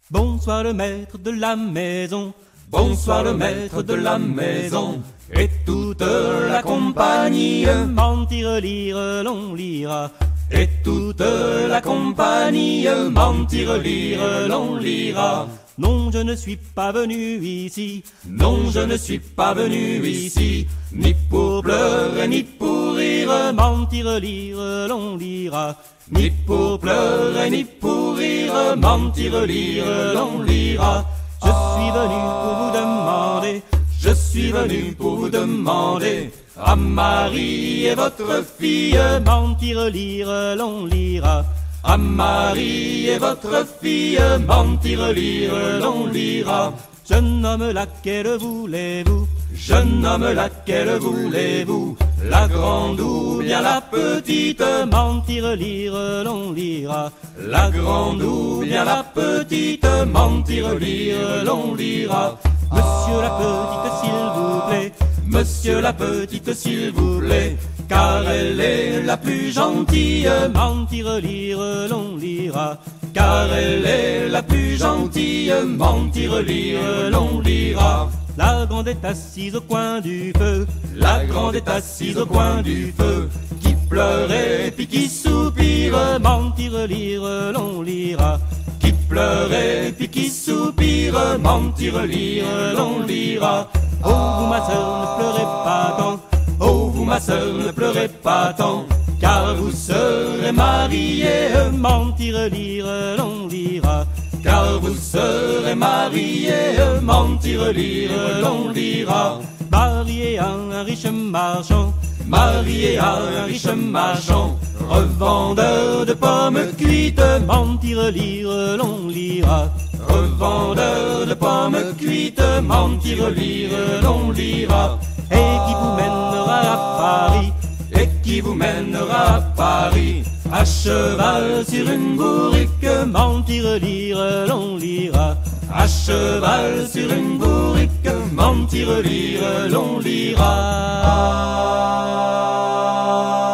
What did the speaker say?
Bonsoir le maître de la maison, Bonsoir le maître de la maison, et toute la compagnie, mentir, lire, l'on lira. et toute la compagnie, mentir, lire, l'on lira. Non, je ne suis pas venu ici, Non, je ne suis pas venu ici, ni pour pleurer, ni pour rire, mentir, lire, l'on lira. ni pour pleurer, ni pour rire, mentir, lire, l'on lira. Je suis venu pour vous demander, Je suis venu pour vous demander à Marie et votre fille, mentir, lire, l'on lira. à Marie et votre fille, mentir, lire, l'on lira. Jeune homme, laquelle voulez-vous? Jeune homme, laquelle voulez-vous? La grande ou bien la petite? Mentir, lire, l'on lira. La grande ou bien la petite? Mentir, lire, l'on lira. Monsieur la petite, s'il vous plaît, Monsieur la petite, s'il vous plaît, car elle est la plus gentille, mentir, lire, l'on lira. car elle est la plus gentille, mentir, lire, l'on lira. La grande est assise au coin du feu, La grande est assise au coin du feu, qui pleure et puis qui soupire, mentir, lire, l'on lira. qui pleure et puis qui soupire, mentir, lire, l'on lira. Oh, vous, ma sœur, ne pleurez pas tant, Oh, vous, ma sœur, ne pleurez pas tant, car vous serez mariée, mentir, lire, l'on lira. car vous serez mariée, mentir, lire, l'on lira. Marié à un riche marchand, Marié à un riche marchand, revendeur de pommes cuites, mentir, lire, l'on lira. revendeur de pommes cuites, mentir, lire, l'on lira. Et qui vous mènera à Paris, Et qui vous mènera à Paris, à cheval sur une bourrique, mentir, lire, l'on lira. à cheval sur une bourrique, mentir, lire, l'on lira.